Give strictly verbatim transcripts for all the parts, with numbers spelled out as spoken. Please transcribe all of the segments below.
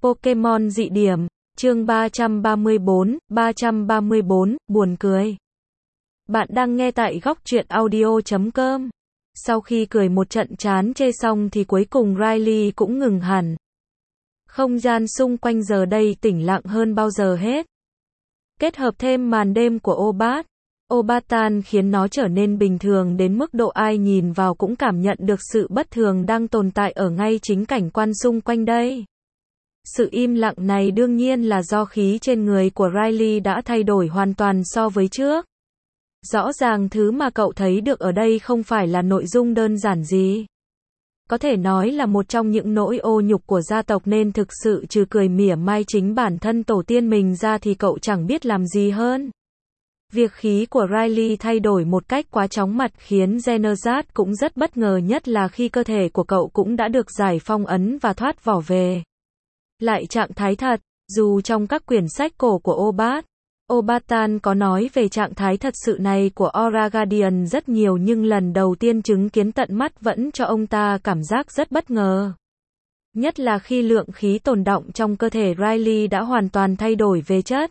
Pokemon dị điểm, chương ba trăm ba mươi bốn, ba trăm ba mươi bốn, buồn cười. Bạn đang nghe tại góc truyện audio chấm com. Sau khi cười một trận chán chê xong thì cuối cùng Riley cũng ngừng hẳn. Không gian xung quanh giờ đây tĩnh lặng hơn bao giờ hết. Kết hợp thêm màn đêm của Obat, Obatan khiến nó trở nên bình thường đến mức độ ai nhìn vào cũng cảm nhận được sự bất thường đang tồn tại ở ngay chính cảnh quan xung quanh đây. Sự im lặng này đương nhiên là do khí trên người của Riley đã thay đổi hoàn toàn so với trước. Rõ ràng thứ mà cậu thấy được ở đây không phải là nội dung đơn giản gì. Có thể nói là một trong những nỗi ô nhục của gia tộc nên thực sự trừ cười mỉa mai chính bản thân tổ tiên mình ra thì cậu chẳng biết làm gì hơn. Việc khí của Riley thay đổi một cách quá chóng mặt khiến Xenozad cũng rất bất ngờ, nhất là khi cơ thể của cậu cũng đã được giải phong ấn và thoát vỏ về. Lại trạng thái thật, dù trong các quyển sách cổ của Obat, Obatan có nói về trạng thái thật sự này của Aura Guardian rất nhiều, nhưng lần đầu tiên chứng kiến tận mắt vẫn cho ông ta cảm giác rất bất ngờ. Nhất là khi lượng khí tồn đọng trong cơ thể Riley đã hoàn toàn thay đổi về chất.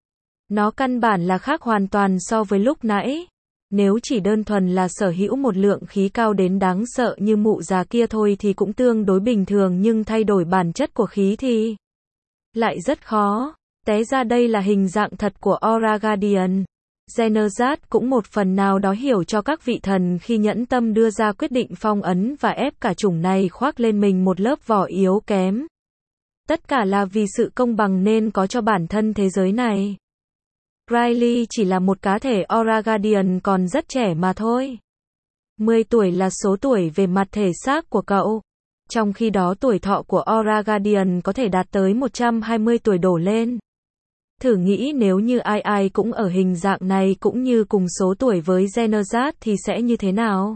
Nó căn bản là khác hoàn toàn so với lúc nãy. Nếu chỉ đơn thuần là sở hữu một lượng khí cao đến đáng sợ như mụ già kia thôi thì cũng tương đối bình thường, nhưng thay đổi bản chất của khí thì lại rất khó. Té ra đây là hình dạng thật của Aura Guardian. Xenozad cũng một phần nào đó hiểu cho các vị thần khi nhẫn tâm đưa ra quyết định phong ấn và ép cả chủng này khoác lên mình một lớp vỏ yếu kém. Tất cả là vì sự công bằng nên có cho bản thân thế giới này. Riley chỉ là một cá thể Aura Guardian còn rất trẻ mà thôi. mười tuổi là số tuổi về mặt thể xác của cậu. Trong khi đó tuổi thọ của Aura Guardian có thể đạt tới một trăm hai mươi tuổi đổ lên. Thử nghĩ nếu như ai ai cũng ở hình dạng này cũng như cùng số tuổi với Xenozad thì sẽ như thế nào?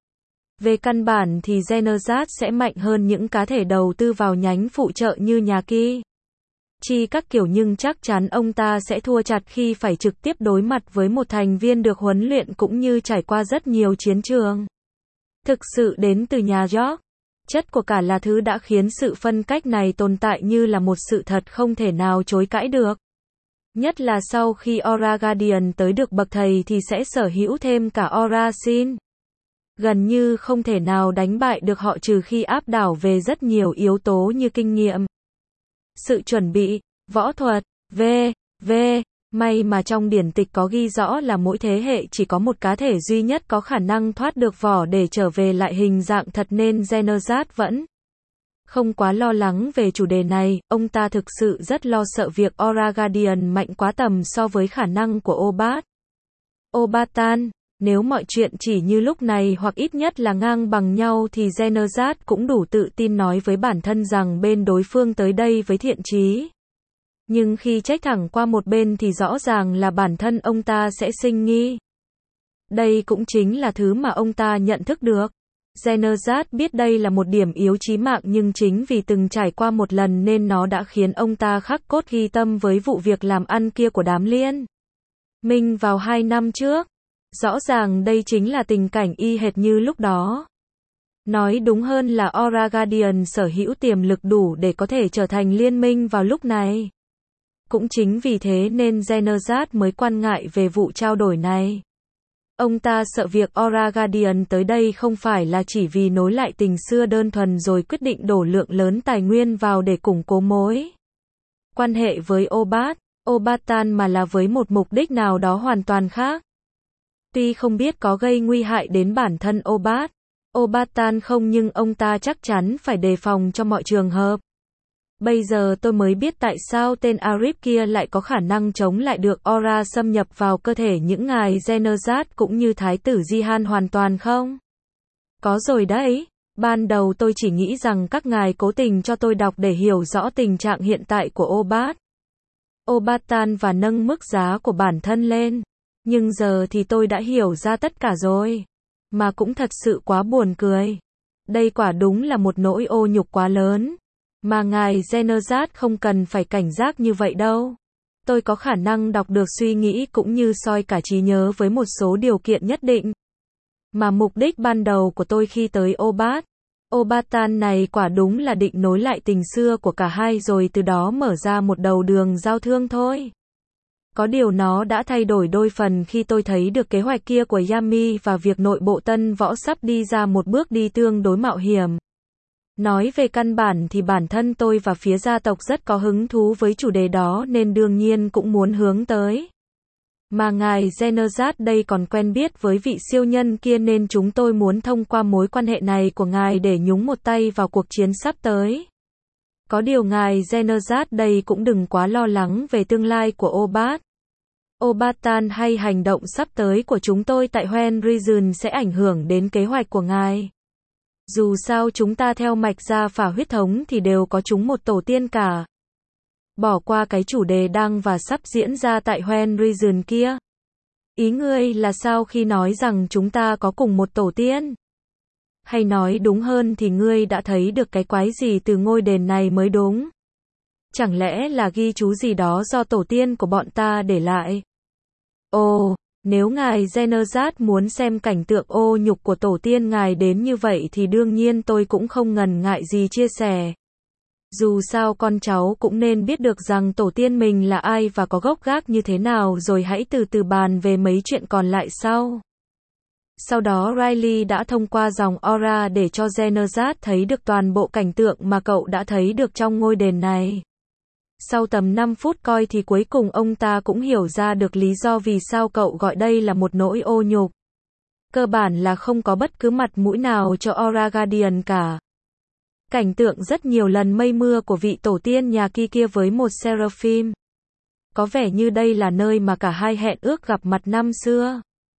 Về căn bản thì Xenozad sẽ mạnh hơn những cá thể đầu tư vào nhánh phụ trợ như nhà Ki Chi các kiểu, nhưng chắc chắn ông ta sẽ thua chặt khi phải trực tiếp đối mặt với một thành viên được huấn luyện cũng như trải qua rất nhiều chiến trường. Thực sự đến từ nhà York. Chất của cả là thứ đã khiến sự phân cách này tồn tại như là một sự thật không thể nào chối cãi được. Nhất là sau khi Aura Guardian tới được bậc thầy thì sẽ sở hữu thêm cả Aura Sin. Gần như không thể nào đánh bại được họ trừ khi áp đảo về rất nhiều yếu tố như kinh nghiệm, sự chuẩn bị, võ thuật, vân vân. May mà trong điển tịch có ghi rõ là mỗi thế hệ chỉ có một cá thể duy nhất có khả năng thoát được vỏ để trở về lại hình dạng thật, nên Xenozad vẫn không quá lo lắng về chủ đề này. Ông ta thực sự rất lo sợ việc Aura Guardian mạnh quá tầm so với khả năng của Obat. Obatan, nếu mọi chuyện chỉ như lúc này hoặc ít nhất là ngang bằng nhau thì Xenozad cũng đủ tự tin nói với bản thân rằng bên đối phương tới đây với thiện chí. Nhưng khi trách thẳng qua một bên thì rõ ràng là bản thân ông ta sẽ sinh nghi. Đây cũng chính là thứ mà ông ta nhận thức được. Xenozad biết đây là một điểm yếu chí mạng, nhưng chính vì từng trải qua một lần nên nó đã khiến ông ta khắc cốt ghi tâm với vụ việc làm ăn kia của đám liên minh vào hai năm trước. Rõ ràng đây chính là tình cảnh y hệt như lúc đó. Nói đúng hơn là Aura Guardian sở hữu tiềm lực đủ để có thể trở thành liên minh vào lúc này. Cũng chính vì thế nên Xenozad mới quan ngại về vụ trao đổi này. Ông ta sợ việc Aura Guardian tới đây không phải là chỉ vì nối lại tình xưa đơn thuần rồi quyết định đổ lượng lớn tài nguyên vào để củng cố mối quan hệ với Obat, Obatan, mà là với một mục đích nào đó hoàn toàn khác. Tuy không biết có gây nguy hại đến bản thân Obat, Obatan không, nhưng ông ta chắc chắn phải đề phòng cho mọi trường hợp. Bây giờ tôi mới biết tại sao tên Arif kia lại có khả năng chống lại được aura xâm nhập vào cơ thể những ngài Xenozad cũng như Thái tử Jihan hoàn toàn không? Có rồi đấy. Ban đầu tôi chỉ nghĩ rằng các ngài cố tình cho tôi đọc để hiểu rõ tình trạng hiện tại của Obat, Obatan và nâng mức giá của bản thân lên. Nhưng giờ thì tôi đã hiểu ra tất cả rồi. Mà cũng thật sự quá buồn cười. Đây quả đúng là một nỗi ô nhục quá lớn. Mà ngài Xenozad không cần phải cảnh giác như vậy đâu. Tôi có khả năng đọc được suy nghĩ cũng như soi cả trí nhớ với một số điều kiện nhất định. Mà mục đích ban đầu của tôi khi tới Obat, Obatan này quả đúng là định nối lại tình xưa của cả hai rồi từ đó mở ra một đầu đường giao thương thôi. Có điều nó đã thay đổi đôi phần khi tôi thấy được kế hoạch kia của Yami và việc nội bộ Tân Võ sắp đi ra một bước đi tương đối mạo hiểm. Nói về căn bản thì bản thân tôi và phía gia tộc rất có hứng thú với chủ đề đó nên đương nhiên cũng muốn hướng tới. Mà ngài Xenazat đây còn quen biết với vị siêu nhân kia nên chúng tôi muốn thông qua mối quan hệ này của ngài để nhúng một tay vào cuộc chiến sắp tới. Có điều ngài Xenazat đây cũng đừng quá lo lắng về tương lai của Obat. Obatan hay hành động sắp tới của chúng tôi tại Hoenn Region sẽ ảnh hưởng đến kế hoạch của ngài. Dù sao chúng ta theo mạch gia phả huyết thống thì đều có chúng một tổ tiên cả. Bỏ qua cái chủ đề đang và sắp diễn ra tại Hoenn Region kia. Ý ngươi là sao khi nói rằng chúng ta có cùng một tổ tiên? Hay nói đúng hơn thì ngươi đã thấy được cái quái gì từ ngôi đền này mới đúng? Chẳng lẽ là ghi chú gì đó do tổ tiên của bọn ta để lại? Ồ, nếu ngài Xenazat muốn xem cảnh tượng ô nhục của tổ tiên ngài đến như vậy thì đương nhiên tôi cũng không ngần ngại gì chia sẻ. Dù sao con cháu cũng nên biết được rằng tổ tiên mình là ai và có gốc gác như thế nào rồi hãy từ từ bàn về mấy chuyện còn lại sau. Sau đó Riley đã thông qua dòng Aura để cho Xenazat thấy được toàn bộ cảnh tượng mà cậu đã thấy được trong ngôi đền này. Sau tầm năm phút coi thì cuối cùng ông ta cũng hiểu ra được lý do vì sao cậu gọi đây là một nỗi ô nhục. Cơ bản là không có bất cứ mặt mũi nào cho Aura Guardian cả. Cảnh tượng rất nhiều lần mây mưa của vị tổ tiên nhà kia kia với một Seraphim. Có vẻ như đây là nơi mà cả hai hẹn ước gặp mặt năm xưa.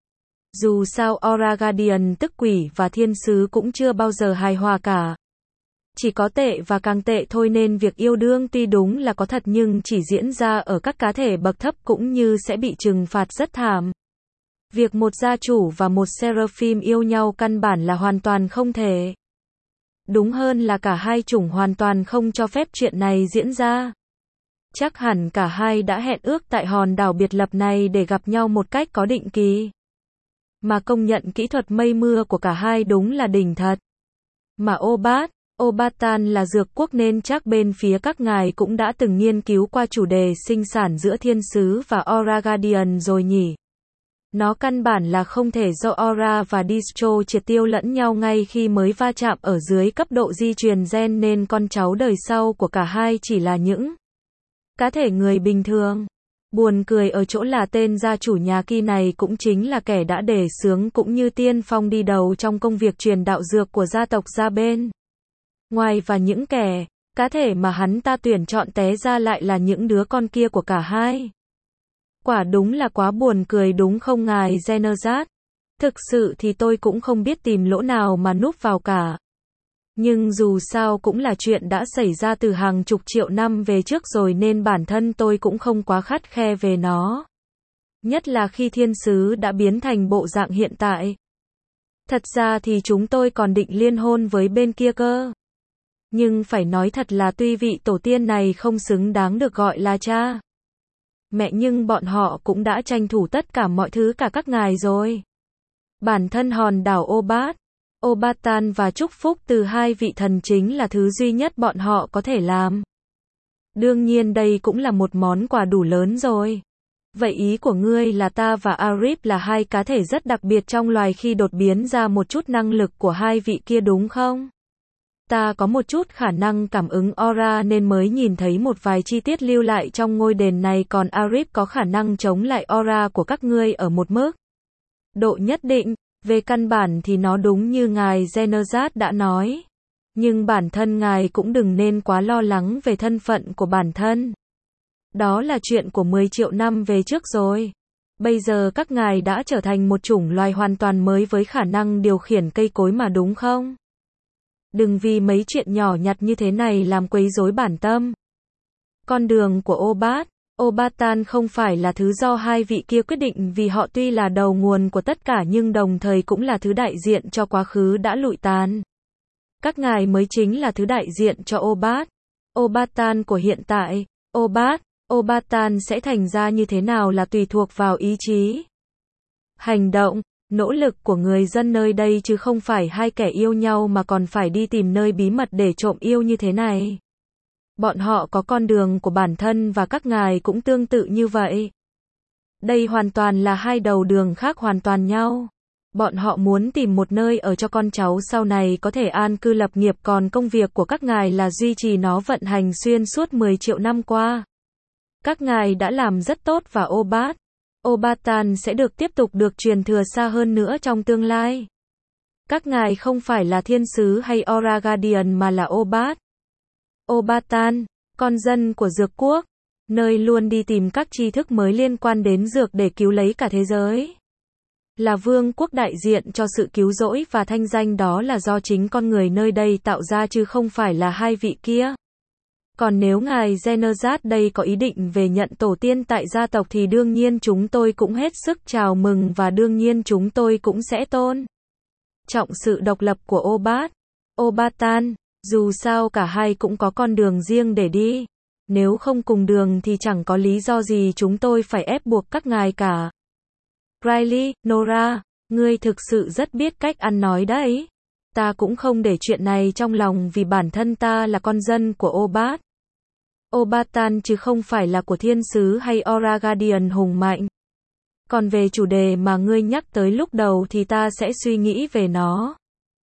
Dù sao Aura Guardian tức quỷ và thiên sứ cũng chưa bao giờ hài hòa cả. Chỉ có tệ và càng tệ thôi nên việc yêu đương tuy đúng là có thật nhưng chỉ diễn ra ở các cá thể bậc thấp cũng như sẽ bị trừng phạt rất thảm. Việc một gia chủ và một Seraphim yêu nhau căn bản là hoàn toàn không thể. Đúng hơn là cả hai chủng hoàn toàn không cho phép chuyện này diễn ra. Chắc hẳn cả hai đã hẹn ước tại hòn đảo biệt lập này để gặp nhau một cách có định kỳ. Mà công nhận kỹ thuật mây mưa của cả hai đúng là đỉnh thật. Mà Obat, Obatan là dược quốc nên chắc bên phía các ngài cũng đã từng nghiên cứu qua chủ đề sinh sản giữa thiên sứ và Aura Guardian rồi nhỉ. Nó căn bản là không thể do Aura và Distro triệt tiêu lẫn nhau ngay khi mới va chạm ở dưới cấp độ di truyền gen nên con cháu đời sau của cả hai chỉ là những cá thể người bình thường. Buồn cười ở chỗ là tên gia chủ nhà Ki này cũng chính là kẻ đã đề xướng cũng như tiên phong đi đầu trong công việc truyền đạo dược của gia tộc Gia bên. Ngoài và những kẻ, cá thể mà hắn ta tuyển chọn té ra lại là những đứa con kia của cả hai. Quả đúng là quá buồn cười đúng không ngài Xenazat? Thực sự thì tôi cũng không biết tìm lỗ nào mà núp vào cả. Nhưng dù sao cũng là chuyện đã xảy ra từ hàng chục triệu năm về trước rồi nên bản thân tôi cũng không quá khắt khe về nó. Nhất là khi thiên sứ đã biến thành bộ dạng hiện tại. Thật ra thì chúng tôi còn định liên hôn với bên kia cơ. Nhưng phải nói thật là tuy vị tổ tiên này không xứng đáng được gọi là cha mẹ nhưng bọn họ cũng đã tranh thủ tất cả mọi thứ cả các ngài rồi. Bản thân hòn đảo Obat, Obatan và chúc phúc từ hai vị thần chính là thứ duy nhất bọn họ có thể làm. Đương nhiên đây cũng là một món quà đủ lớn rồi. Vậy ý của ngươi là ta và Arif là hai cá thể rất đặc biệt trong loài khi đột biến ra một chút năng lực của hai vị kia đúng không? Ta có một chút khả năng cảm ứng aura nên mới nhìn thấy một vài chi tiết lưu lại trong ngôi đền này còn Arif có khả năng chống lại aura của các ngươi ở một mức độ nhất định. Về căn bản thì nó đúng như ngài Xenazat đã nói. Nhưng bản thân ngài cũng đừng nên quá lo lắng về thân phận của bản thân. Đó là chuyện của mười triệu năm về trước rồi. Bây giờ các ngài đã trở thành một chủng loài hoàn toàn mới với khả năng điều khiển cây cối mà đúng không? Đừng vì mấy chuyện nhỏ nhặt như thế này làm quấy rối bản tâm. Con đường của Obat, Obatan không phải là thứ do hai vị kia quyết định vì họ tuy là đầu nguồn của tất cả nhưng đồng thời cũng là thứ đại diện cho quá khứ đã lụi tàn. Các ngài mới chính là thứ đại diện cho Obat, Obatan của hiện tại. Obat, Obatan sẽ thành ra như thế nào là tùy thuộc vào ý chí, hành động, nỗ lực của người dân nơi đây chứ không phải hai kẻ yêu nhau mà còn phải đi tìm nơi bí mật để trộm yêu như thế này. Bọn họ có con đường của bản thân và các ngài cũng tương tự như vậy. Đây hoàn toàn là hai đầu đường khác hoàn toàn nhau. Bọn họ muốn tìm một nơi ở cho con cháu sau này có thể an cư lập nghiệp, còn công việc của các ngài là duy trì nó vận hành xuyên suốt mười triệu năm qua. Các ngài đã làm rất tốt và Obat, Obatan sẽ được tiếp tục được truyền thừa xa hơn nữa trong tương lai. Các ngài không phải là thiên sứ hay Aura Guardian mà là Obat, Obatan, con dân của dược quốc, nơi luôn đi tìm các tri thức mới liên quan đến dược để cứu lấy cả thế giới. Là vương quốc đại diện cho sự cứu rỗi và thanh danh đó là do chính con người nơi đây tạo ra chứ không phải là hai vị kia. Còn nếu ngài Xenazat đây có ý định về nhận tổ tiên tại gia tộc thì đương nhiên chúng tôi cũng hết sức chào mừng và đương nhiên chúng tôi cũng sẽ tôn trọng sự độc lập của Obat, Obatan, dù sao cả hai cũng có con đường riêng để đi. Nếu không cùng đường thì chẳng có lý do gì chúng tôi phải ép buộc các ngài cả. Riley, Nora, ngươi thực sự rất biết cách ăn nói đấy. Ta cũng không để chuyện này trong lòng vì bản thân ta là con dân của Obat, Obatan chứ không phải là của thiên sứ hay Aura Guardian hùng mạnh. Còn về chủ đề mà ngươi nhắc tới lúc đầu thì ta sẽ suy nghĩ về nó.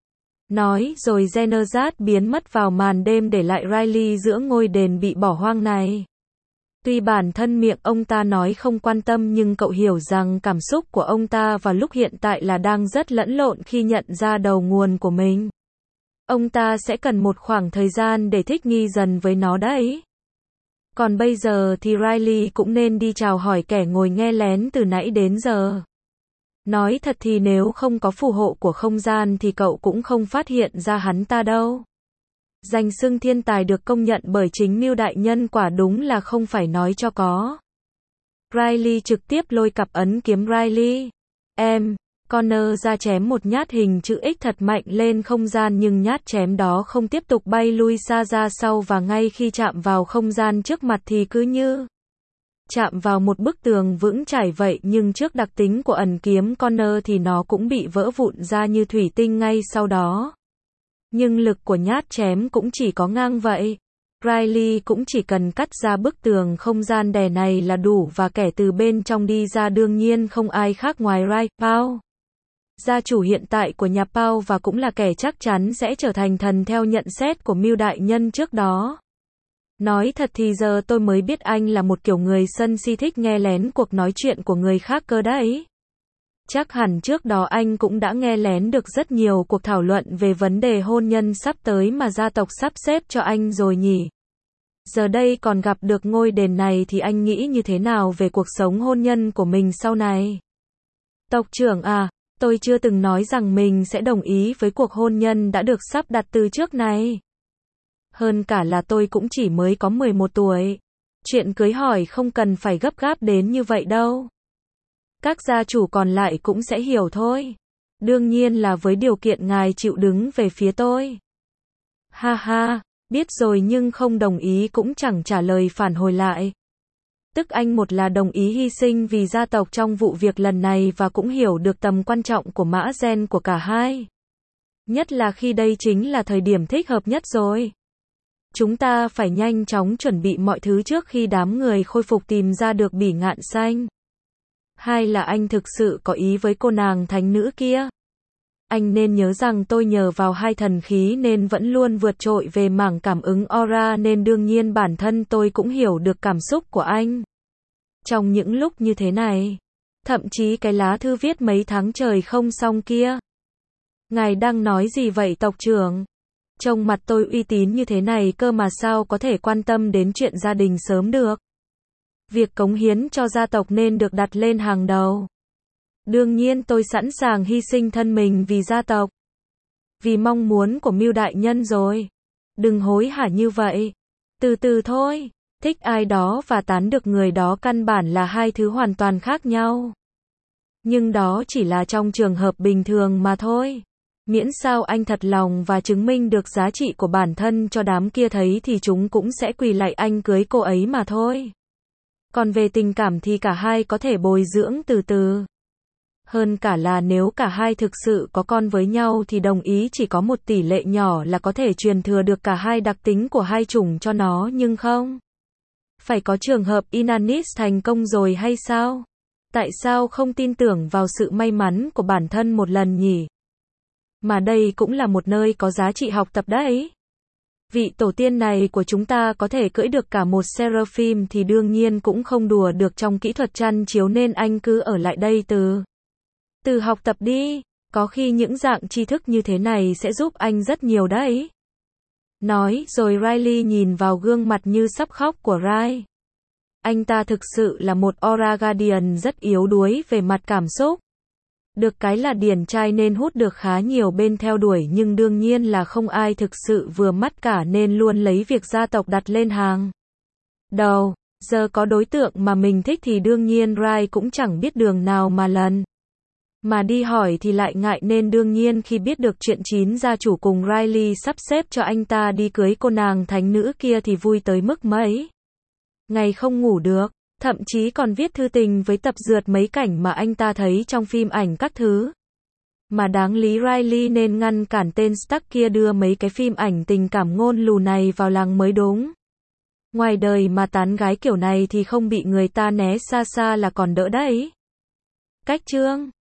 Nói rồi Xenazat biến mất vào màn đêm để lại Riley giữa ngôi đền bị bỏ hoang này. Tuy bản thân miệng ông ta nói không quan tâm nhưng cậu hiểu rằng cảm xúc của ông ta vào lúc hiện tại là đang rất lẫn lộn khi nhận ra đầu nguồn của mình. Ông ta sẽ cần một khoảng thời gian để thích nghi dần với nó đấy. Còn bây giờ thì Riley cũng nên đi chào hỏi kẻ ngồi nghe lén từ nãy đến giờ. Nói thật thì nếu không có phù hộ của không gian thì cậu cũng không phát hiện ra hắn ta đâu. Danh xưng thiên tài được công nhận bởi chính Mưu đại nhân quả đúng là không phải nói cho có. Riley trực tiếp lôi cặp ấn kiếm Riley. Em, Connor ra chém một nhát hình chữ X thật mạnh lên không gian nhưng nhát chém đó không tiếp tục bay lui xa ra sau và ngay khi chạm vào không gian trước mặt thì cứ như chạm vào một bức tường vững chãi vậy nhưng trước đặc tính của ẩn kiếm Connor thì nó cũng bị vỡ vụn ra như thủy tinh ngay sau đó. Nhưng lực của nhát chém cũng chỉ có ngang vậy. Riley cũng chỉ cần cắt ra bức tường không gian đè này là đủ và kẻ từ bên trong đi ra đương nhiên không ai khác ngoài Rai Pao, gia chủ hiện tại của nhà Pao và cũng là kẻ chắc chắn sẽ trở thành thần theo nhận xét của Mưu đại nhân trước đó. Nói thật thì giờ tôi mới biết anh là một kiểu người sân si thích nghe lén cuộc nói chuyện của người khác cơ đấy. Chắc hẳn trước đó anh cũng đã nghe lén được rất nhiều cuộc thảo luận về vấn đề hôn nhân sắp tới mà gia tộc sắp xếp cho anh rồi nhỉ. Giờ đây còn gặp được ngôi đền này thì anh nghĩ như thế nào về cuộc sống hôn nhân của mình sau này? Tộc trưởng à, tôi chưa từng nói rằng mình sẽ đồng ý với cuộc hôn nhân đã được sắp đặt từ trước này. Hơn cả là tôi cũng chỉ mới có mười một tuổi. Chuyện cưới hỏi không cần phải gấp gáp đến như vậy đâu. Các gia chủ còn lại cũng sẽ hiểu thôi. Đương nhiên là với điều kiện ngài chịu đứng về phía tôi. Ha ha, biết rồi nhưng không đồng ý cũng chẳng trả lời phản hồi lại. Tức anh một là đồng ý hy sinh vì gia tộc trong vụ việc lần này và cũng hiểu được tầm quan trọng của mã gen của cả hai. Nhất là khi đây chính là thời điểm thích hợp nhất rồi. Chúng ta phải nhanh chóng chuẩn bị mọi thứ trước khi đám người khôi phục tìm ra được bỉ ngạn xanh. Hai là anh thực sự có ý với cô nàng thánh nữ kia. Anh nên nhớ rằng tôi nhờ vào hai thần khí nên vẫn luôn vượt trội về mảng cảm ứng aura nên đương nhiên bản thân tôi cũng hiểu được cảm xúc của anh. Trong những lúc như thế này, thậm chí cái lá thư viết mấy tháng trời không xong kia. Ngài đang nói gì vậy tộc trưởng? Trông mặt tôi uy tín như thế này cơ mà sao có thể quan tâm đến chuyện gia đình sớm được. Việc cống hiến cho gia tộc nên được đặt lên hàng đầu. Đương nhiên tôi sẵn sàng hy sinh thân mình vì gia tộc. Vì mong muốn của Mưu đại nhân rồi. Đừng hối hả như vậy. Từ từ thôi. Thích ai đó và tán được người đó căn bản là hai thứ hoàn toàn khác nhau. Nhưng đó chỉ là trong trường hợp bình thường mà thôi. Miễn sao anh thật lòng và chứng minh được giá trị của bản thân cho đám kia thấy thì chúng cũng sẽ quỳ lạy anh cưới cô ấy mà thôi. Còn về tình cảm thì cả hai có thể bồi dưỡng từ từ. Hơn cả là nếu cả hai thực sự có con với nhau thì đồng ý chỉ có một tỷ lệ nhỏ là có thể truyền thừa được cả hai đặc tính của hai chủng cho nó nhưng không. Phải có trường hợp Inanis thành công rồi hay sao? Tại sao không tin tưởng vào sự may mắn của bản thân một lần nhỉ? Mà đây cũng là một nơi có giá trị học tập đấy. Vị tổ tiên này của chúng ta có thể cưỡi được cả một Seraphim thì đương nhiên cũng không đùa được trong kỹ thuật chăn chiếu nên anh cứ ở lại đây từ từ học tập đi. Có khi những dạng tri thức như thế này sẽ giúp anh rất nhiều đấy. Nói rồi Riley nhìn vào gương mặt như sắp khóc của Rai. Anh ta thực sự là một Aura Guardian rất yếu đuối về mặt cảm xúc. Được cái là điển trai nên hút được khá nhiều bên theo đuổi nhưng đương nhiên là không ai thực sự vừa mắt cả nên luôn lấy việc gia tộc đặt lên hàng đầu. Giờ có đối tượng mà mình thích thì đương nhiên Rai cũng chẳng biết đường nào mà lần. Mà đi hỏi thì lại ngại nên đương nhiên khi biết được chuyện chín gia chủ cùng Riley sắp xếp cho anh ta đi cưới cô nàng thánh nữ kia thì vui tới mức mấy ngày không ngủ được. Thậm chí còn viết thư tình với tập dượt mấy cảnh mà anh ta thấy trong phim ảnh các thứ. Mà đáng lý Riley nên ngăn cản tên Stark kia đưa mấy cái phim ảnh tình cảm ngôn lù này vào làng mới đúng. Ngoài đời mà tán gái kiểu này thì không bị người ta né xa xa là còn đỡ đấy. Cách chương